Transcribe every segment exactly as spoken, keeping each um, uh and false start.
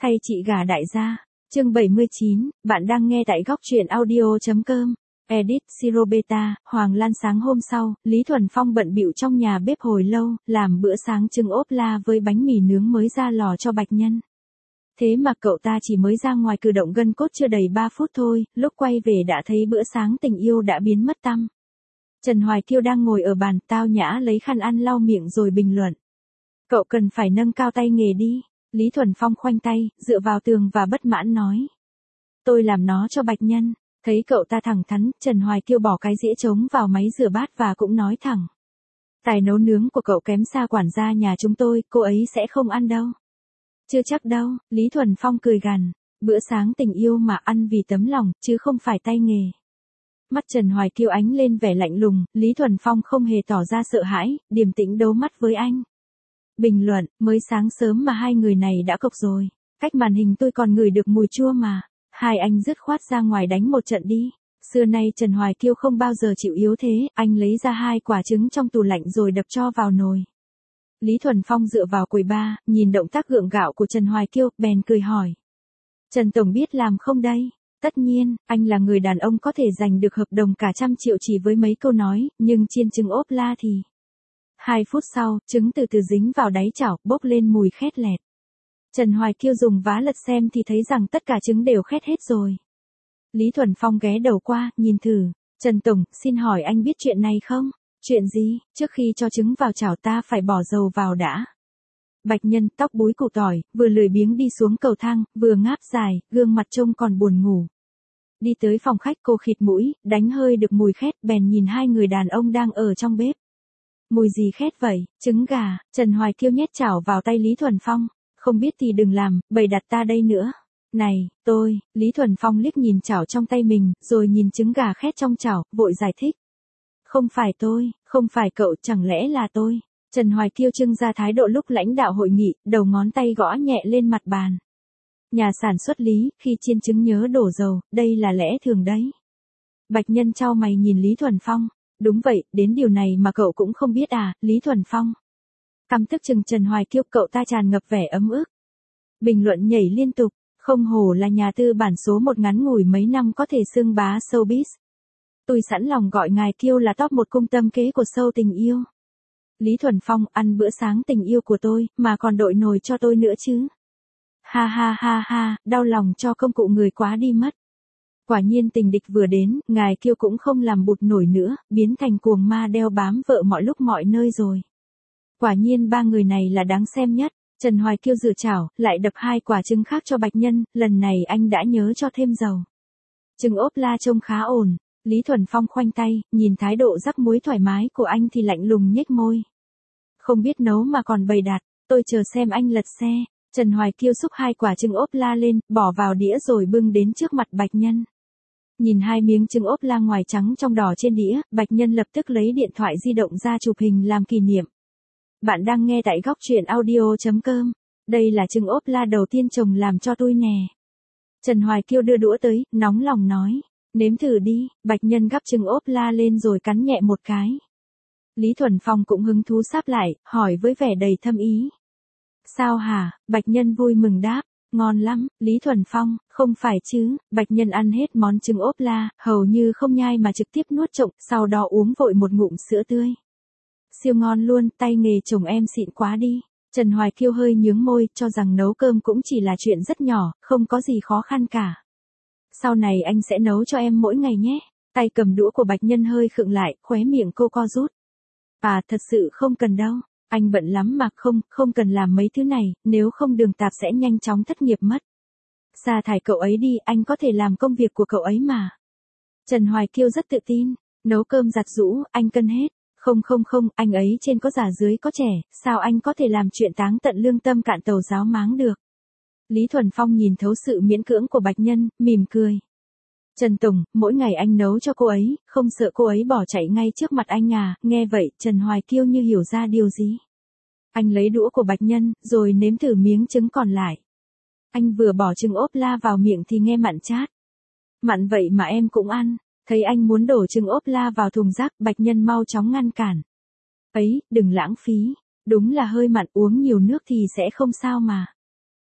Thay chị gà đại gia. Chương bảy mươi chín, bạn đang nghe tại góc truyện audio chấm com. Edit Siro Beta, Hoàng Lan. Sáng hôm sau, Lý Thuần Phong bận bịu trong nhà bếp hồi lâu, làm bữa sáng trứng ốp la với bánh mì nướng mới ra lò cho Bạch Nhân. Thế mà cậu ta chỉ mới ra ngoài cử động gân cốt chưa đầy ba phút thôi, lúc quay về đã thấy bữa sáng tình yêu đã biến mất tăm. Trần Hoài Kiêu đang ngồi ở bàn, tao nhã lấy khăn ăn lau miệng rồi bình luận. Cậu cần phải nâng cao tay nghề đi. Lý Thuần Phong khoanh tay, dựa vào tường và bất mãn nói. Tôi làm nó cho Bạch Nhân. Thấy cậu ta thẳng thắn, Trần Hoài Kiêu bỏ cái dĩa trống vào máy rửa bát và cũng nói thẳng. Tài nấu nướng của cậu kém xa quản gia nhà chúng tôi, cô ấy sẽ không ăn đâu. Chưa chắc đâu, Lý Thuần Phong cười gằn. Bữa sáng tình yêu mà ăn vì tấm lòng, chứ không phải tay nghề. Mắt Trần Hoài Kiêu ánh lên vẻ lạnh lùng, Lý Thuần Phong không hề tỏ ra sợ hãi, điềm tĩnh đấu mắt với anh. Bình luận, mới sáng sớm mà hai người này đã cộc rồi. Cách màn hình tôi còn ngửi được mùi chua mà. Hai anh dứt khoát ra ngoài đánh một trận đi. Xưa nay Trần Hoài Kiêu không bao giờ chịu yếu thế, anh lấy ra hai quả trứng trong tủ lạnh rồi đập cho vào nồi. Lý Thuần Phong dựa vào quầy bar, nhìn động tác gượng gạo của Trần Hoài Kiêu, bèn cười hỏi. Trần Tổng biết làm không đây? Tất nhiên, anh là người đàn ông có thể giành được hợp đồng cả trăm triệu chỉ với mấy câu nói, nhưng chiên trứng ốp la thì... Hai phút sau, trứng từ từ dính vào đáy chảo, bốc lên mùi khét lẹt. Trần Hoài Kiêu dùng vá lật xem thì thấy rằng tất cả trứng đều khét hết rồi. Lý Thuần Phong ghé đầu qua, nhìn thử. Trần Tổng, xin hỏi anh biết chuyện này không? Chuyện gì? Trước khi cho trứng vào chảo ta phải bỏ dầu vào đã. Bạch Nhân, tóc búi củ tỏi, vừa lười biếng đi xuống cầu thang, vừa ngáp dài, gương mặt trông còn buồn ngủ. Đi tới phòng khách cô khịt mũi, đánh hơi được mùi khét, bèn nhìn hai người đàn ông đang ở trong bếp. Mùi gì khét vậy? Trứng gà. Trần Hoài Kiêu nhét chảo vào tay Lý Thuần Phong. Không biết thì đừng làm, bày đặt ta đây nữa. Này, tôi, Lý Thuần Phong liếc nhìn chảo trong tay mình, rồi nhìn trứng gà khét trong chảo, vội giải thích. Không phải tôi, không phải cậu, chẳng lẽ là tôi? Trần Hoài Kiêu trưng ra thái độ lúc lãnh đạo hội nghị, đầu ngón tay gõ nhẹ lên mặt bàn. Nhà sản xuất Lý, khi chiên trứng nhớ đổ dầu, đây là lẽ thường đấy. Bạch Nhân chau mày nhìn Lý Thuần Phong. Đúng vậy, đến điều này mà cậu cũng không biết à, Lý Thuần Phong. Căm tức chừng Trần Hoài Kiêu, cậu ta tràn ngập vẻ ấm ức. Bình luận nhảy liên tục, không hổ là nhà tư bản số một ngắn ngủi mấy năm có thể xưng bá showbiz. Tôi sẵn lòng gọi ngài Kiêu là top một cung tâm kế của show tình yêu. Lý Thuần Phong, ăn bữa sáng tình yêu của tôi, mà còn đội nồi cho tôi nữa chứ. Ha ha ha ha, đau lòng cho công cụ người quá đi mất. Quả nhiên tình địch vừa đến, ngài Kiêu cũng không làm bụt nổi nữa, biến thành cuồng ma đeo bám vợ mọi lúc mọi nơi rồi. Quả nhiên ba người này là đáng xem nhất. Trần Hoài Kiêu rửa chảo, lại đập hai quả trứng khác cho Bạch Nhân, lần này anh đã nhớ cho thêm dầu. Trứng ốp la trông khá ổn. Lý Thuần Phong khoanh tay, nhìn thái độ rắc muối thoải mái của anh thì lạnh lùng nhếch môi. Không biết nấu mà còn bày đặt, tôi chờ xem anh lật xe. Trần Hoài Kiêu xúc hai quả trứng ốp la lên, bỏ vào đĩa rồi bưng đến trước mặt Bạch Nhân. Nhìn hai miếng trứng ốp la ngoài trắng trong đỏ trên đĩa, Bạch Nhân lập tức lấy điện thoại di động ra chụp hình làm kỷ niệm. Bạn đang nghe tại góc truyện audio chấm com. Đây là trứng ốp la đầu tiên chồng làm cho tôi nè. Trần Hoài Kiêu đưa đũa tới, nóng lòng nói. Nếm thử đi. Bạch Nhân gắp trứng ốp la lên rồi cắn nhẹ một cái. Lý Thuần Phong cũng hứng thú sáp lại, hỏi với vẻ đầy thâm ý. Sao hả? Bạch Nhân vui mừng đáp. Ngon lắm, Lý Thuần Phong, không phải chứ. Bạch Nhân ăn hết món trứng ốp la, hầu như không nhai mà trực tiếp nuốt trộm, sau đó uống vội một ngụm sữa tươi. Siêu ngon luôn, tay nghề chồng em xịn quá đi. Trần Hoài Kiêu hơi nhướng môi, cho rằng nấu cơm cũng chỉ là chuyện rất nhỏ, không có gì khó khăn cả. Sau này anh sẽ nấu cho em mỗi ngày nhé. Tay cầm đũa của Bạch Nhân hơi khựng lại, khóe miệng cô co rút. À, thật sự không cần đâu. Anh bận lắm mà không, không cần làm mấy thứ này, nếu không Đường Tạp sẽ nhanh chóng thất nghiệp mất. Sa thải cậu ấy đi, anh có thể làm công việc của cậu ấy mà. Trần Hoài Kiêu rất tự tin. Nấu cơm giặt giũ, anh cân hết. Không không không, anh ấy trên có già dưới có trẻ, sao anh có thể làm chuyện táng tận lương tâm cạn tàu giáo máng được. Lý Thuần Phong nhìn thấu sự miễn cưỡng của Bạch Nhân, mỉm cười. Trần Tổng, mỗi ngày anh nấu cho cô ấy, không sợ cô ấy bỏ chạy ngay trước mặt anh à? Nghe vậy, Trần Hoài Kiêu như hiểu ra điều gì. Anh lấy đũa của Bạch Nhân, rồi nếm thử miếng trứng còn lại. Anh vừa bỏ trứng ốp la vào miệng thì nghe mặn chát. Mặn vậy mà em cũng ăn. Thấy anh muốn đổ trứng ốp la vào thùng rác, Bạch Nhân mau chóng ngăn cản. Ấy, đừng lãng phí. Đúng là hơi mặn, uống nhiều nước thì sẽ không sao mà.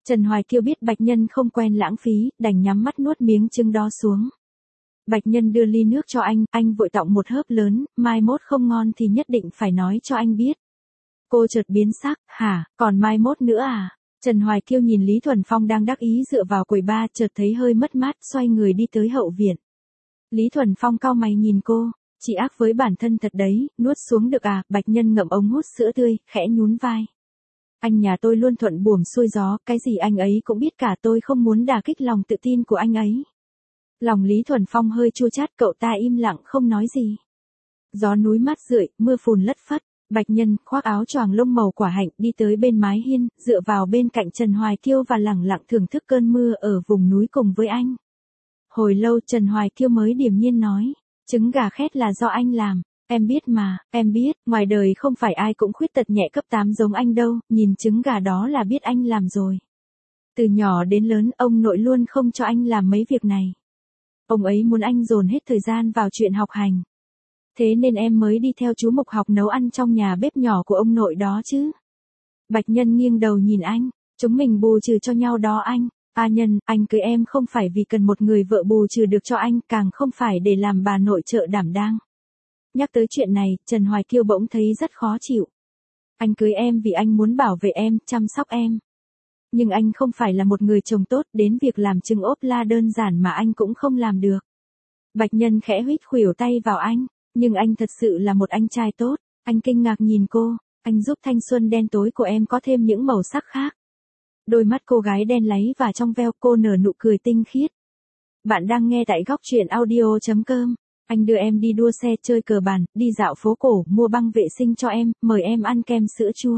Trần Hoài Kiêu biết Bạch Nhân không quen lãng phí, đành nhắm mắt nuốt miếng trứng đó xuống. Bạch Nhân đưa ly nước cho anh, anh vội tọng một hớp lớn, mai mốt không ngon thì nhất định phải nói cho anh biết. Cô chợt biến sắc, hả, còn mai mốt nữa à? Trần Hoài Kiêu nhìn Lý Thuần Phong đang đắc ý dựa vào quầy bar, chợt thấy hơi mất mát, xoay người đi tới hậu viện. Lý Thuần Phong cau mày nhìn cô, chị ác với bản thân thật đấy, nuốt xuống được à? Bạch Nhân ngậm ống hút sữa tươi, khẽ nhún vai. Anh nhà tôi luôn thuận buồm xuôi gió, cái gì anh ấy cũng biết cả, tôi không muốn đả kích lòng tự tin của anh ấy. Lòng Lý Thuần Phong hơi chua chát, cậu ta im lặng không nói gì. Gió núi mát rượi, mưa phùn lất phất. Bạch Nhân khoác áo choàng lông màu quả hạnh đi tới bên mái hiên, dựa vào bên cạnh Trần Hoài Kiêu và lẳng lặng thưởng thức cơn mưa ở vùng núi cùng với anh. Hồi lâu Trần Hoài Kiêu mới điềm nhiên nói, trứng gà khét là do anh làm, em biết mà, em biết, ngoài đời không phải ai cũng khuyết tật nhẹ cấp tám giống anh đâu, nhìn trứng gà đó là biết anh làm rồi. Từ nhỏ đến lớn ông nội luôn không cho anh làm mấy việc này. Ông ấy muốn anh dồn hết thời gian vào chuyện học hành. Thế nên em mới đi theo chú Mục học nấu ăn trong nhà bếp nhỏ của ông nội đó chứ. Bạch Nhân nghiêng đầu nhìn anh, chúng mình bù trừ cho nhau đó anh. A Nhân, anh cưới em không phải vì cần một người vợ bù trừ được cho anh, càng không phải để làm bà nội trợ đảm đang. Nhắc tới chuyện này, Trần Hoài Kiêu bỗng thấy rất khó chịu. Anh cưới em vì anh muốn bảo vệ em, chăm sóc em. Nhưng anh không phải là một người chồng tốt, đến việc làm trứng ốp la đơn giản mà anh cũng không làm được. Bạch Nhân khẽ huýt khuỷu tay vào anh, nhưng anh thật sự là một anh trai tốt. Anh kinh ngạc nhìn cô, anh giúp thanh xuân đen tối của em có thêm những màu sắc khác. Đôi mắt cô gái đen láy và trong veo, cô nở nụ cười tinh khiết. Bạn đang nghe tại góc truyện audio chấm com. Anh đưa em đi đua xe, chơi cờ bàn, đi dạo phố cổ, mua băng vệ sinh cho em, mời em ăn kem sữa chua.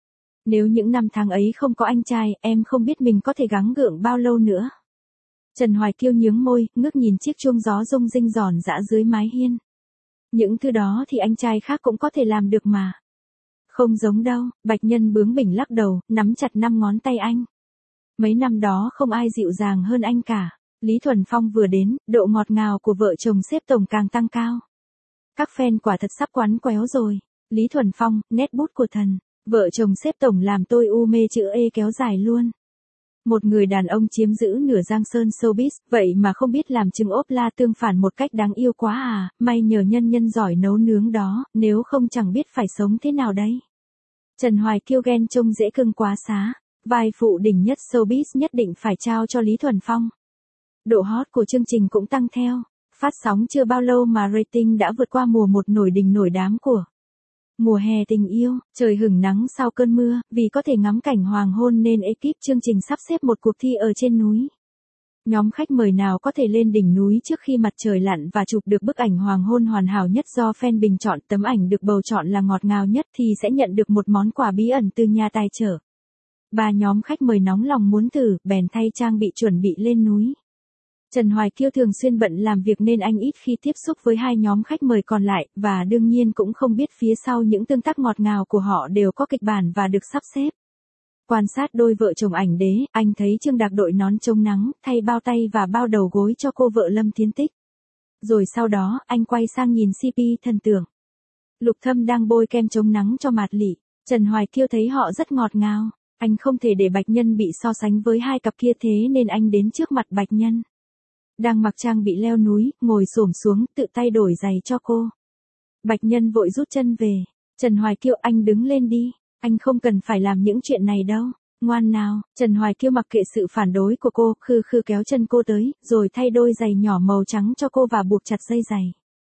Nếu những năm tháng ấy không có anh trai, em không biết mình có thể gắng gượng bao lâu nữa. Trần Hoài Kiêu nhướng môi, ngước nhìn chiếc chuông gió rung rinh giòn giã dưới mái hiên. Những thứ đó thì anh trai khác cũng có thể làm được mà. Không giống đâu, Bạch Nhân bướng bỉnh lắc đầu, nắm chặt năm ngón tay anh. Mấy năm đó không ai dịu dàng hơn anh cả. Lý Thuần Phong vừa đến, độ ngọt ngào của vợ chồng xếp tổng càng tăng cao. Các fan quả thật sắp quắn quéo rồi. Lý Thuần Phong, nét bút của thần. Vợ chồng xếp tổng làm tôi u mê chữ E kéo dài luôn. Một người đàn ông chiếm giữ nửa giang sơn showbiz, vậy mà không biết làm trứng ốp la tương phản một cách đáng yêu quá à, may nhờ nhân nhân giỏi nấu nướng đó, nếu không chẳng biết phải sống thế nào đây. Trần Hoài Kiêu ghen trông dễ cưng quá xá, vai phụ đỉnh nhất showbiz nhất định phải trao cho Lý Thuần Phong. Độ hot của chương trình cũng tăng theo, phát sóng chưa bao lâu mà rating đã vượt qua mùa một nổi đình nổi đám của Mùa Hè Tình Yêu. Trời hửng nắng sau cơn mưa, vì có thể ngắm cảnh hoàng hôn nên ekip chương trình sắp xếp một cuộc thi ở trên núi. Nhóm khách mời nào có thể lên đỉnh núi trước khi mặt trời lặn và chụp được bức ảnh hoàng hôn hoàn hảo nhất do fan bình chọn, tấm ảnh được bầu chọn là ngọt ngào nhất thì sẽ nhận được một món quà bí ẩn từ nhà tài trợ. Ba nhóm khách mời nóng lòng muốn thử, bèn thay trang bị chuẩn bị lên núi. Trần Hoài Kiêu thường xuyên bận làm việc nên anh ít khi tiếp xúc với hai nhóm khách mời còn lại, và đương nhiên cũng không biết phía sau những tương tác ngọt ngào của họ đều có kịch bản và được sắp xếp. Quan sát đôi vợ chồng ảnh đế, anh thấy Trương Đạc đội nón chống nắng, thay bao tay và bao đầu gối cho cô vợ Lâm Thiên Tích. Rồi sau đó, anh quay sang nhìn xê pê thần tượng. Lục Thâm đang bôi kem chống nắng cho Mạt Lị. Trần Hoài Kiêu thấy họ rất ngọt ngào. Anh không thể để Bạch Nhân bị so sánh với hai cặp kia, thế nên anh đến trước mặt Bạch Nhân. Đang mặc trang bị leo núi, ngồi xổm xuống, tự tay đổi giày cho cô. Bạch Nhân vội rút chân về. Trần Hoài Kiêu, anh đứng lên đi. Anh không cần phải làm những chuyện này đâu. Ngoan nào. Trần Hoài Kiêu mặc kệ sự phản đối của cô, khư khư kéo chân cô tới, rồi thay đôi giày nhỏ màu trắng cho cô và buộc chặt dây giày.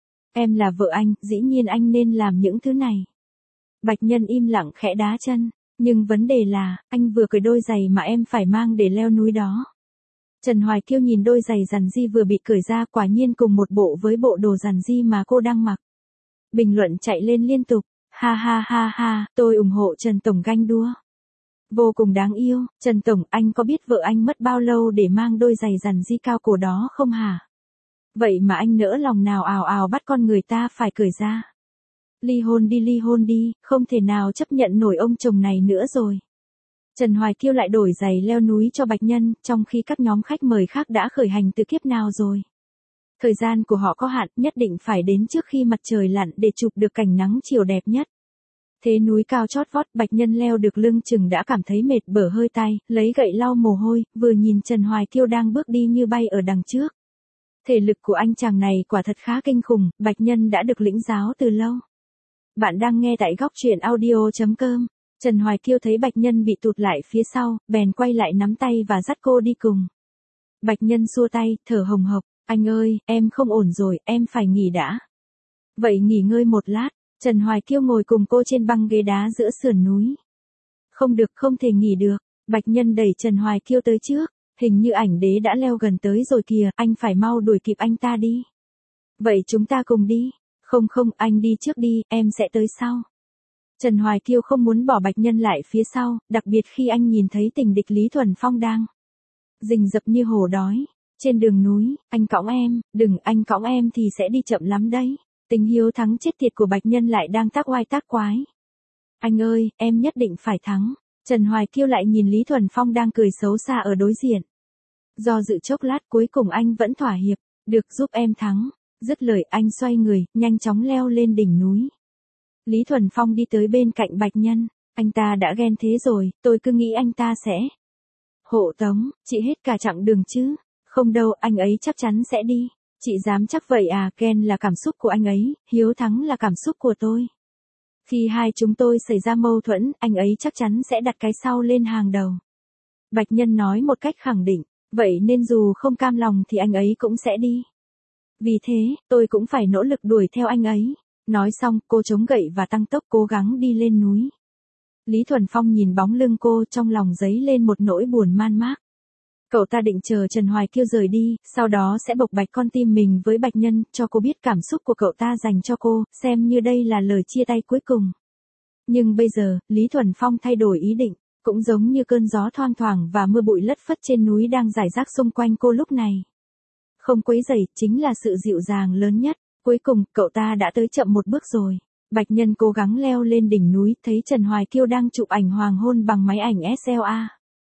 Em là vợ anh, dĩ nhiên anh nên làm những thứ này. Bạch Nhân im lặng khẽ đá chân. Nhưng vấn đề là, anh vừa cởi đôi giày mà em phải mang để leo núi đó. Trần Hoài Kiêu nhìn đôi giày giản di vừa bị cởi ra, quả nhiên cùng một bộ với bộ đồ giản di mà cô đang mặc. Bình luận chạy lên liên tục. Ha ha ha ha, tôi ủng hộ Trần Tổng ganh đua. Vô cùng đáng yêu. Trần Tổng, anh có biết vợ anh mất bao lâu để mang đôi giày giản di cao cổ đó không hả? Vậy mà anh nỡ lòng nào ào ào bắt con người ta phải cởi ra. Ly hôn đi, ly hôn đi, không thể nào chấp nhận nổi ông chồng này nữa rồi. Trần Hoài Kiêu lại đổi giày leo núi cho Bạch Nhân, trong khi các nhóm khách mời khác đã khởi hành từ kiếp nào rồi. Thời gian của họ có hạn, nhất định phải đến trước khi mặt trời lặn để chụp được cảnh nắng chiều đẹp nhất. Thế núi cao chót vót, Bạch Nhân leo được lưng chừng đã cảm thấy mệt bở hơi tay, lấy gậy lau mồ hôi, vừa nhìn Trần Hoài Kiêu đang bước đi như bay ở đằng trước. Thể lực của anh chàng này quả thật khá kinh khủng, Bạch Nhân đã được lĩnh giáo từ lâu. Bạn đang nghe tại góc truyện audio chấm com. Trần Hoài Kiêu thấy Bạch Nhân bị tụt lại phía sau, bèn quay lại nắm tay và dắt cô đi cùng. Bạch Nhân xua tay, thở hồng hộc, anh ơi, em không ổn rồi, em phải nghỉ đã. Vậy nghỉ ngơi một lát. Trần Hoài Kiêu ngồi cùng cô trên băng ghế đá giữa sườn núi. Không được, không thể nghỉ được. Bạch Nhân đẩy Trần Hoài Kiêu tới trước. Hình như ảnh đế đã leo gần tới rồi kìa, anh phải mau đuổi kịp anh ta đi. Vậy chúng ta cùng đi. Không không, anh đi trước đi, em sẽ tới sau. Trần Hoài Kiêu không muốn bỏ Bạch Nhân lại phía sau, đặc biệt khi anh nhìn thấy tình địch Lý Thuần Phong đang rình rập như hổ đói. Trên đường núi, anh cõng em, đừng, anh cõng em thì sẽ đi chậm lắm đấy. Tình hiếu thắng chết tiệt của Bạch Nhân lại đang tác oai tác quái. Anh ơi, em nhất định phải thắng. Trần Hoài Kiêu lại nhìn Lý Thuần Phong đang cười xấu xa ở đối diện. Do dự chốc lát cuối cùng anh vẫn thỏa hiệp, được, giúp em thắng. Dứt lời anh xoay người, nhanh chóng leo lên đỉnh núi. Lý Thuần Phong đi tới bên cạnh Bạch Nhân. Anh ta đã ghen thế rồi, tôi cứ nghĩ anh ta sẽ hộ tống chị hết cả chặng đường chứ. Không đâu, anh ấy chắc chắn sẽ đi. Chị dám chắc vậy à, ghen là cảm xúc của anh ấy, hiếu thắng là cảm xúc của tôi. Khi hai chúng tôi xảy ra mâu thuẫn, anh ấy chắc chắn sẽ đặt cái sau lên hàng đầu. Bạch Nhân nói một cách khẳng định, vậy nên dù không cam lòng thì anh ấy cũng sẽ đi. Vì thế, tôi cũng phải nỗ lực đuổi theo anh ấy. Nói xong, cô chống gậy và tăng tốc cố gắng đi lên núi. Lý Thuần Phong nhìn bóng lưng cô, trong lòng dấy lên một nỗi buồn man mác. Cậu ta định chờ Trần Hoài Kiêu rời đi, sau đó sẽ bộc bạch con tim mình với Bạch Nhân, cho cô biết cảm xúc của cậu ta dành cho cô, xem như đây là lời chia tay cuối cùng. Nhưng bây giờ, Lý Thuần Phong thay đổi ý định, cũng giống như cơn gió thoang thoảng và mưa bụi lất phất trên núi đang rải rác xung quanh cô lúc này. Không quấy rầy, chính là sự dịu dàng lớn nhất. Cuối cùng, cậu ta đã tới chậm một bước rồi. Bạch Nhân cố gắng leo lên đỉnh núi, thấy Trần Hoài Kiêu đang chụp ảnh hoàng hôn bằng máy ảnh ét lờ a.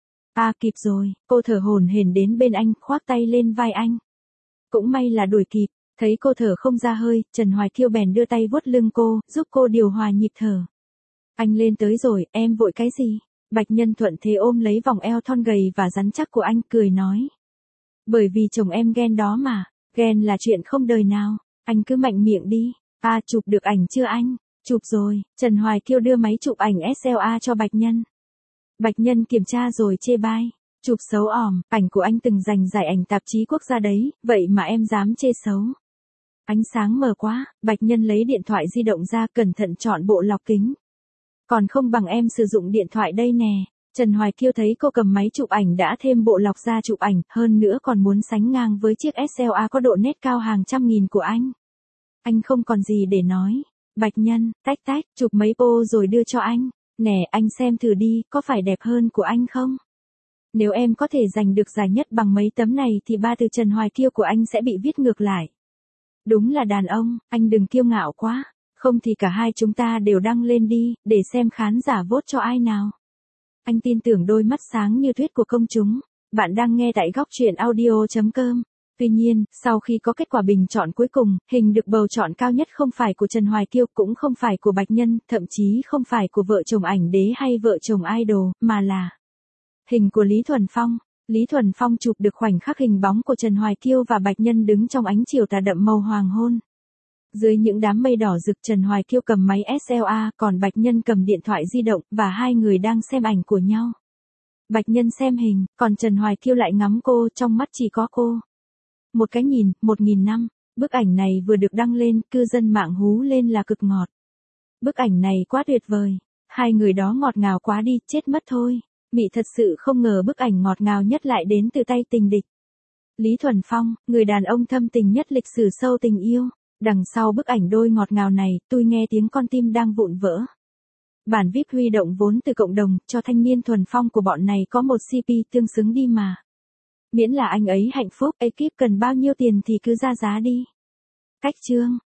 À kịp rồi, cô thở hổn hển đến bên anh, khoác tay lên vai anh. Cũng may là đuổi kịp, thấy cô thở không ra hơi, Trần Hoài Kiêu bèn đưa tay vuốt lưng cô, giúp cô điều hòa nhịp thở. Anh lên tới rồi, em vội cái gì? Bạch Nhân thuận thế ôm lấy vòng eo thon gầy và rắn chắc của anh, cười nói. Bởi vì chồng em ghen đó mà, ghen là chuyện không đời nào, anh cứ mạnh miệng đi. À chụp được ảnh chưa anh? Chụp rồi, Trần Hoài Kiêu đưa máy chụp ảnh ét lờ a cho Bạch Nhân. Bạch Nhân kiểm tra rồi chê bai, chụp xấu ỏm, ảnh của anh từng giành giải ảnh tạp chí quốc gia đấy, vậy mà em dám chê xấu. Ánh sáng mờ quá, Bạch Nhân lấy điện thoại di động ra cẩn thận chọn bộ lọc kính. Còn không bằng em sử dụng điện thoại đây nè. Trần Hoài Kiêu thấy cô cầm máy chụp ảnh đã thêm bộ lọc ra chụp ảnh, hơn nữa còn muốn sánh ngang với chiếc ét lờ a có độ nét cao hàng trăm nghìn của anh. Anh không còn gì để nói. Bạch Nhân, tách tách, chụp mấy pô rồi đưa cho anh. Nè, anh xem thử đi, có phải đẹp hơn của anh không? Nếu em có thể giành được giải nhất bằng mấy tấm này thì ba từ Trần Hoài Kiêu của anh sẽ bị viết ngược lại. Đúng là đàn ông, anh đừng kiêu ngạo quá. Không thì cả hai chúng ta đều đăng lên đi, để xem khán giả vote cho ai nào. Anh tin tưởng đôi mắt sáng như thuyết của công chúng. Bạn đang nghe tại góc truyện audio chấm com. Tuy nhiên, sau khi có kết quả bình chọn cuối cùng, hình được bầu chọn cao nhất không phải của Trần Hoài Kiêu, cũng không phải của Bạch Nhân, thậm chí không phải của vợ chồng ảnh đế hay vợ chồng idol, mà là hình của Lý Thuần Phong. Lý Thuần Phong chụp được khoảnh khắc hình bóng của Trần Hoài Kiêu và Bạch Nhân đứng trong ánh chiều tà đậm màu hoàng hôn. Dưới những đám mây đỏ rực, Trần Hoài Kiêu cầm máy ét lờ a, còn Bạch Nhân cầm điện thoại di động, và hai người đang xem ảnh của nhau. Bạch Nhân xem hình, còn Trần Hoài Kiêu lại ngắm cô, trong mắt chỉ có cô. Một cái nhìn, một nghìn năm, bức ảnh này vừa được đăng lên, cư dân mạng hú lên là cực ngọt. Bức ảnh này quá tuyệt vời, hai người đó ngọt ngào quá đi, chết mất thôi. Mị thật sự không ngờ bức ảnh ngọt ngào nhất lại đến từ tay tình địch. Lý Thuần Phong, người đàn ông thâm tình nhất lịch sử sâu tình yêu. Đằng sau bức ảnh đôi ngọt ngào này, tôi nghe tiếng con tim đang vụn vỡ. Bản vê i pê huy động vốn từ cộng đồng, cho thanh niên Thuần Phong của bọn này có một xê pê tương xứng đi mà. Miễn là anh ấy hạnh phúc, ekip cần bao nhiêu tiền thì cứ ra giá đi. Cách chương.